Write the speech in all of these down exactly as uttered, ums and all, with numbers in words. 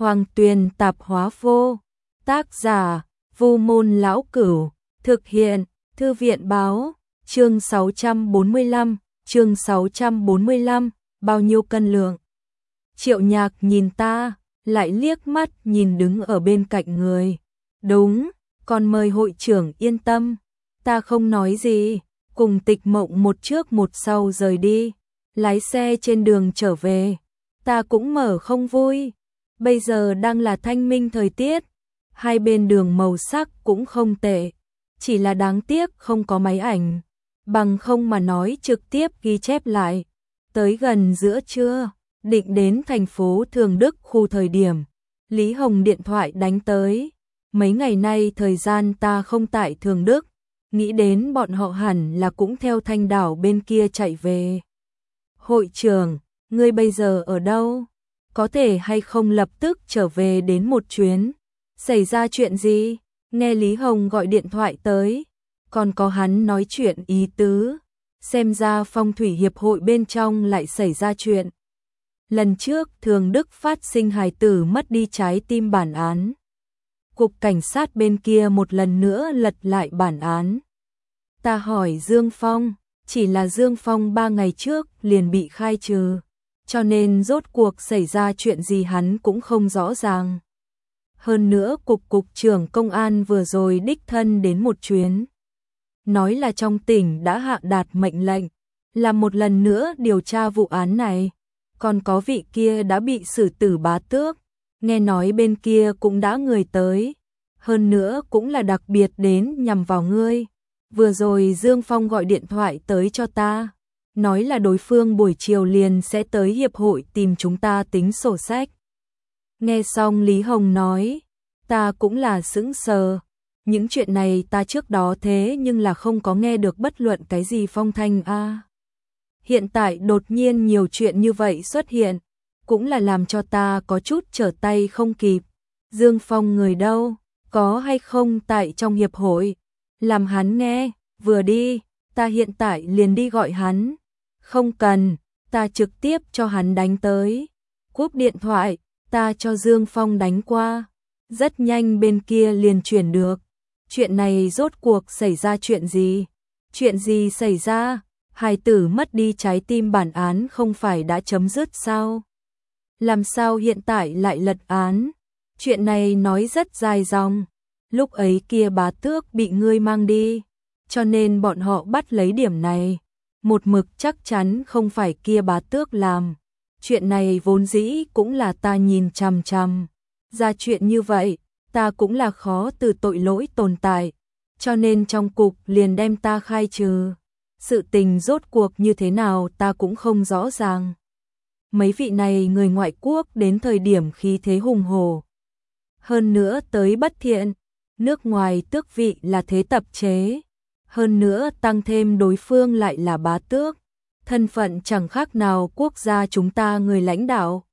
Hoàng Tuyền Tạp Hóa Vô, tác giả Vu Môn Lão Cửu, thực hiện Thư viện Báo, chương sáu trăm bốn mươi lăm, chương sáu trăm bốn mươi lăm, bao nhiêu cân lượng. Triệu Nhạc nhìn ta, lại liếc mắt nhìn đứng ở bên cạnh người. Đúng, còn mời hội trưởng yên tâm. Ta không nói gì, cùng Tịch Mộng một trước một sau rời đi. Lái xe trên đường trở về, ta cũng mở không vui. Bây giờ đang là thanh minh thời tiết, hai bên đường màu sắc cũng không tệ, chỉ là đáng tiếc không có máy ảnh, bằng không mà nói trực tiếp ghi chép lại. Tới gần giữa trưa, định đến thành phố Thường Đức khu thời điểm, Lý Hồng điện thoại đánh tới. Mấy ngày nay thời gian ta không tại Thường Đức, nghĩ đến bọn họ hẳn là cũng theo Thanh Đảo bên kia chạy về. Hội trưởng, ngươi bây giờ ở đâu? Có thể hay không lập tức trở về đến một chuyến? Xảy ra chuyện gì? Nghe Lý Hồng gọi điện thoại tới, còn có hắn nói chuyện ý tứ. Xem ra phong thủy hiệp hội bên trong lại xảy ra chuyện. Lần trước Thường Đức phát sinh hài tử mất đi trái tim bản án. Cục cảnh sát bên kia một lần nữa lật lại bản án. Ta hỏi Dương Phong, chỉ là Dương Phong ba ngày trước liền bị khai trừ, cho nên rốt cuộc xảy ra chuyện gì hắn cũng không rõ ràng. Hơn nữa cục cục trưởng công an vừa rồi đích thân đến một chuyến, nói là trong tỉnh đã hạ đạt mệnh lệnh, là một lần nữa điều tra vụ án này. Còn có vị kia đã bị xử tử Bá Tước, nghe nói bên kia cũng đã người tới, hơn nữa cũng là đặc biệt đến nhằm vào ngươi. Vừa rồi Dương Phong gọi điện thoại tới cho ta, nói là đối phương buổi chiều liền sẽ tới hiệp hội tìm chúng ta tính sổ sách. Nghe xong Lý Hồng nói, ta cũng là sững sờ. Những chuyện này ta trước đó thế nhưng là không có nghe được bất luận cái gì phong thanh a. À. Hiện tại đột nhiên nhiều chuyện như vậy xuất hiện, cũng là làm cho ta có chút trở tay không kịp. Dương Phong người đâu, có hay không tại trong hiệp hội? Làm hắn nghe, vừa đi, ta hiện tại liền đi gọi hắn. Không cần, ta trực tiếp cho hắn đánh tới. Cúp điện thoại, ta cho Dương Phong đánh qua. Rất nhanh bên kia liền chuyển được. Chuyện này rốt cuộc xảy ra chuyện gì? Chuyện gì xảy ra? Hài tử mất đi trái tim bản án không phải đã chấm dứt sao? Làm sao hiện tại lại lật án? Chuyện này nói rất dài dòng. Lúc ấy kia Bá Tước bị ngươi mang đi, cho nên bọn họ bắt lấy điểm này. Một mực chắc chắn không phải kia Bá Tước làm. Chuyện này vốn dĩ cũng là ta nhìn chằm chằm. Ra chuyện như vậy, ta cũng là khó từ tội lỗi tồn tại, cho nên trong cục liền đem ta khai trừ. Sự tình rốt cuộc như thế nào ta cũng không rõ ràng. Mấy vị này người ngoại quốc đến thời điểm khí thế hùng hổ. Hơn nữa tới bất thiện, nước ngoài tước vị là thế tập chế. Hơn nữa tăng thêm đối phương lại là Bá Tước. Thân phận chẳng khác nào quốc gia chúng ta người lãnh đạo.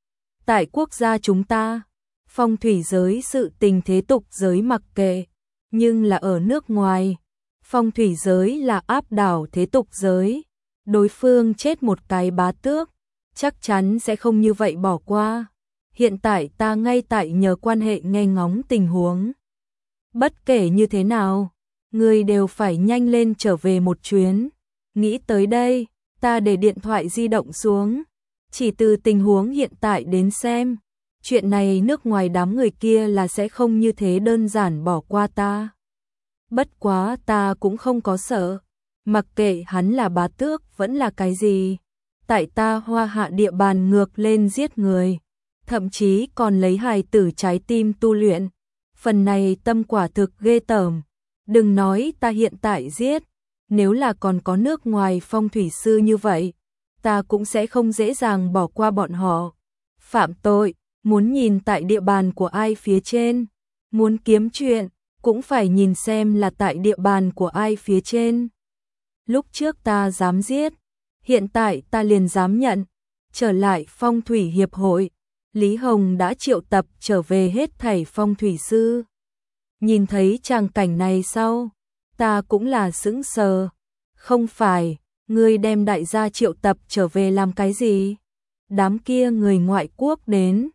Tại quốc gia chúng ta, phong thủy giới sự tình thế tục giới mặc kệ. Nhưng là ở nước ngoài, phong thủy giới là áp đảo thế tục giới. Đối phương chết một cái Bá Tước, chắc chắn sẽ không như vậy bỏ qua. Hiện tại ta ngay tại nhờ quan hệ nghe ngóng tình huống. Bất kể như thế nào, người đều phải nhanh lên trở về một chuyến. Nghĩ tới đây, ta để điện thoại di động xuống. Chỉ từ tình huống hiện tại đến xem, chuyện này nước ngoài đám người kia là sẽ không như thế đơn giản bỏ qua ta. Bất quá ta cũng không có sợ, mặc kệ hắn là Bá Tước vẫn là cái gì. Tại ta Hoa Hạ địa bàn ngược lên giết người, thậm chí còn lấy hài tử trái tim tu luyện. Phần này tâm quả thực ghê tởm. Đừng nói ta hiện tại giết, nếu là còn có nước ngoài phong thủy sư như vậy, ta cũng sẽ không dễ dàng bỏ qua bọn họ. Phạm tội, muốn nhìn tại địa bàn của ai phía trên, muốn kiếm chuyện, cũng phải nhìn xem là tại địa bàn của ai phía trên. Lúc trước ta dám giết, hiện tại ta liền dám nhận. Trở lại phong thủy hiệp hội, Lý Hồng đã triệu tập trở về hết thảy phong thủy sư. Nhìn thấy tràng cảnh này sau, ta cũng là sững sờ. Không phải, ngươi đem đại gia triệu tập trở về làm cái gì? Đám kia người ngoại quốc đến,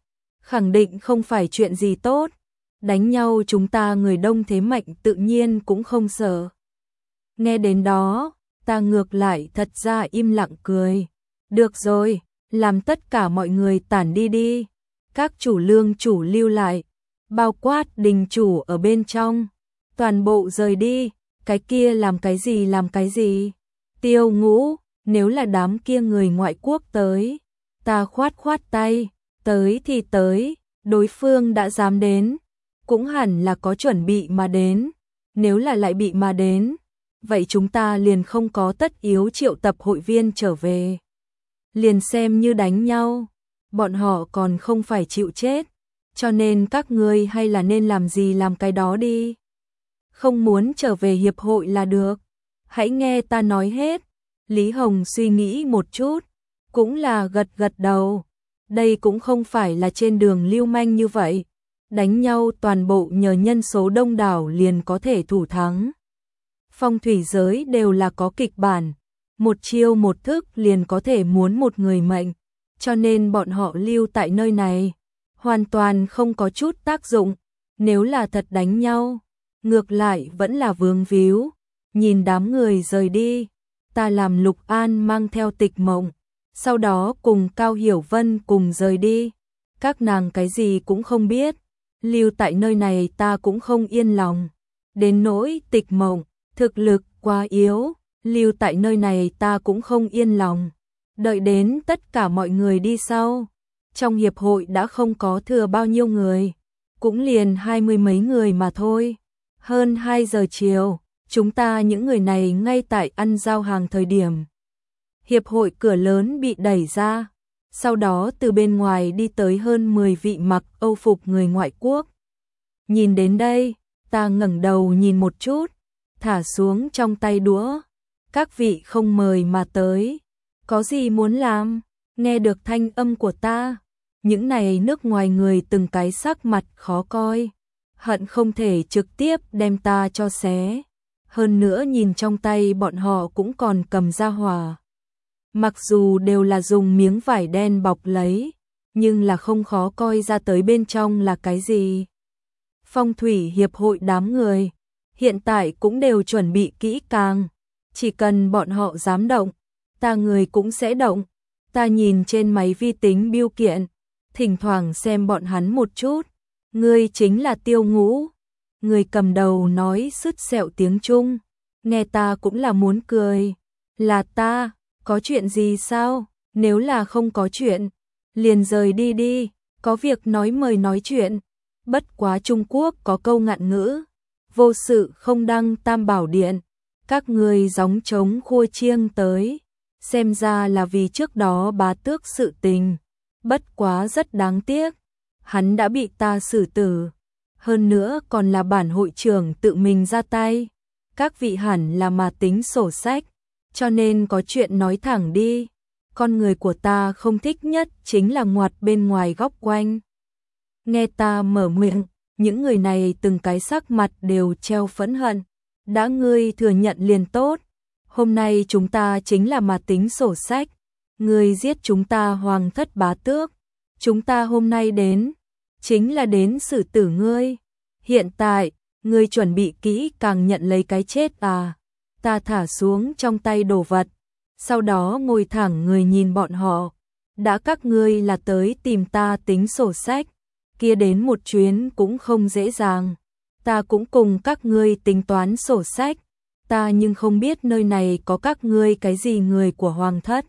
khẳng định không phải chuyện gì tốt. Đánh nhau chúng ta người đông thế mạnh tự nhiên cũng không sợ. Nghe đến đó, ta ngược lại thật ra im lặng cười. Được rồi, làm tất cả mọi người tản đi đi. Các chủ lương chủ lưu lại, bao quát đình chủ ở bên trong. Toàn bộ rời đi, cái kia làm cái gì làm cái gì. Tiêu Ngũ, nếu là đám kia người ngoại quốc tới, ta khoát khoát tay, tới thì tới, đối phương đã dám đến, cũng hẳn là có chuẩn bị mà đến, nếu là lại bị mà đến, vậy chúng ta liền không có tất yếu triệu tập hội viên trở về. Liền xem như đánh nhau, bọn họ còn không phải chịu chết, cho nên các ngươi hay là nên làm gì làm cái đó đi. Không muốn trở về hiệp hội là được, hãy nghe ta nói hết. Lý Hồng suy nghĩ một chút, cũng là gật gật đầu. Đây cũng không phải là trên đường lưu manh như vậy, đánh nhau toàn bộ nhờ nhân số đông đảo liền có thể thủ thắng. Phong thủy giới đều là có kịch bản, một chiêu một thức liền có thể muốn một người mệnh, cho nên bọn họ lưu tại nơi này, hoàn toàn không có chút tác dụng. Nếu là thật đánh nhau, ngược lại vẫn là vướng víu. Nhìn đám người rời đi, ta làm Lục An mang theo Tịch Mộng, sau đó cùng Cao Hiểu Vân cùng rời đi. Các nàng cái gì cũng không biết, lưu tại nơi này ta cũng không yên lòng. Đến nỗi Tịch Mộng, thực lực quá yếu, lưu tại nơi này ta cũng không yên lòng. Đợi đến tất cả mọi người đi sau, trong hiệp hội đã không có thừa bao nhiêu người, cũng liền hai mươi mấy người mà thôi. Hơn hai giờ chiều, chúng ta những người này ngay tại ăn giao hàng thời điểm. Hiệp hội cửa lớn bị đẩy ra, sau đó từ bên ngoài đi tới hơn mười vị mặc Âu phục người ngoại quốc. Nhìn đến đây, ta ngẩng đầu nhìn một chút, thả xuống trong tay đũa. Các vị không mời mà tới, có gì muốn làm? Nghe được thanh âm của ta, những này nước ngoài người từng cái sắc mặt khó coi, hận không thể trực tiếp đem ta cho xé. Hơn nữa nhìn trong tay bọn họ cũng còn cầm ra hỏa. Mặc dù đều là dùng miếng vải đen bọc lấy, nhưng là không khó coi ra tới bên trong là cái gì. Phong thủy hiệp hội đám người, hiện tại cũng đều chuẩn bị kỹ càng. Chỉ cần bọn họ dám động, ta người cũng sẽ động. Ta nhìn trên máy vi tính bưu kiện, thỉnh thoảng xem bọn hắn một chút. Ngươi chính là Tiêu Ngũ. Người cầm đầu nói sứt sẹo tiếng Trung, nghe ta cũng là muốn cười. Là ta, có chuyện gì sao? Nếu là không có chuyện, liền rời đi đi, có việc nói mời nói chuyện. Bất quá Trung Quốc có câu ngạn ngữ, vô sự không đăng tam bảo điện. Các người gióng trống khua chiêng tới, xem ra là vì trước đó bá tước sự tình. Bất quá rất đáng tiếc, hắn đã bị ta xử tử. Hơn nữa còn là bản hội trưởng tự mình ra tay. Các vị hẳn là mà tính sổ sách, cho nên có chuyện nói thẳng đi. Con người của ta không thích nhất chính là ngoặt bên ngoài góc quanh. Nghe ta mở miệng, những người này từng cái sắc mặt đều treo phẫn hận. Đã ngươi thừa nhận liền tốt, hôm nay chúng ta chính là mà tính sổ sách. Ngươi giết chúng ta hoàng thất bá tước, chúng ta hôm nay đến, chính là đến xử tử ngươi. Hiện tại, ngươi chuẩn bị kỹ càng nhận lấy cái chết à? Ta thả xuống trong tay đồ vật, sau đó ngồi thẳng người nhìn bọn họ. Đã các ngươi là tới tìm ta tính sổ sách, kia đến một chuyến cũng không dễ dàng. Ta cũng cùng các ngươi tính toán sổ sách, ta nhưng không biết nơi này có các ngươi cái gì người của hoàng thất.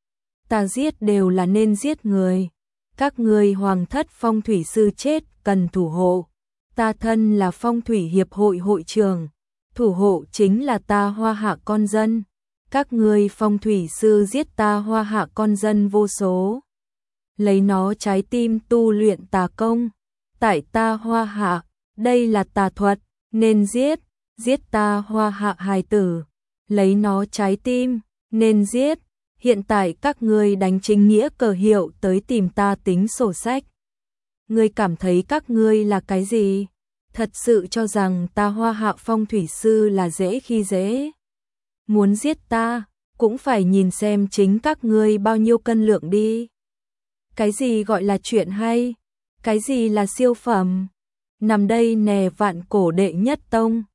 Ta giết đều là nên giết người. Các ngươi hoàng thất phong thủy sư chết cần thủ hộ. Ta thân là phong thủy hiệp hội hội trưởng, thủ hộ chính là ta Hoa Hạ con dân. Các ngươi phong thủy sư giết ta Hoa Hạ con dân vô số, lấy nó trái tim tu luyện tà công. Tại ta Hoa Hạ, đây là tà thuật, nên giết, giết ta Hoa Hạ hài tử, lấy nó trái tim, nên giết. Hiện tại các ngươi đánh chính nghĩa cờ hiệu tới tìm ta tính sổ sách. Ngươi cảm thấy các ngươi là cái gì? Thật sự cho rằng ta Hoa Hạ phong thủy sư là dễ khi dễ? Muốn giết ta, cũng phải nhìn xem chính các ngươi bao nhiêu cân lượng đi. Cái gì gọi là chuyện hay? Cái gì là siêu phẩm? Nằm đây nè vạn cổ đệ nhất tông.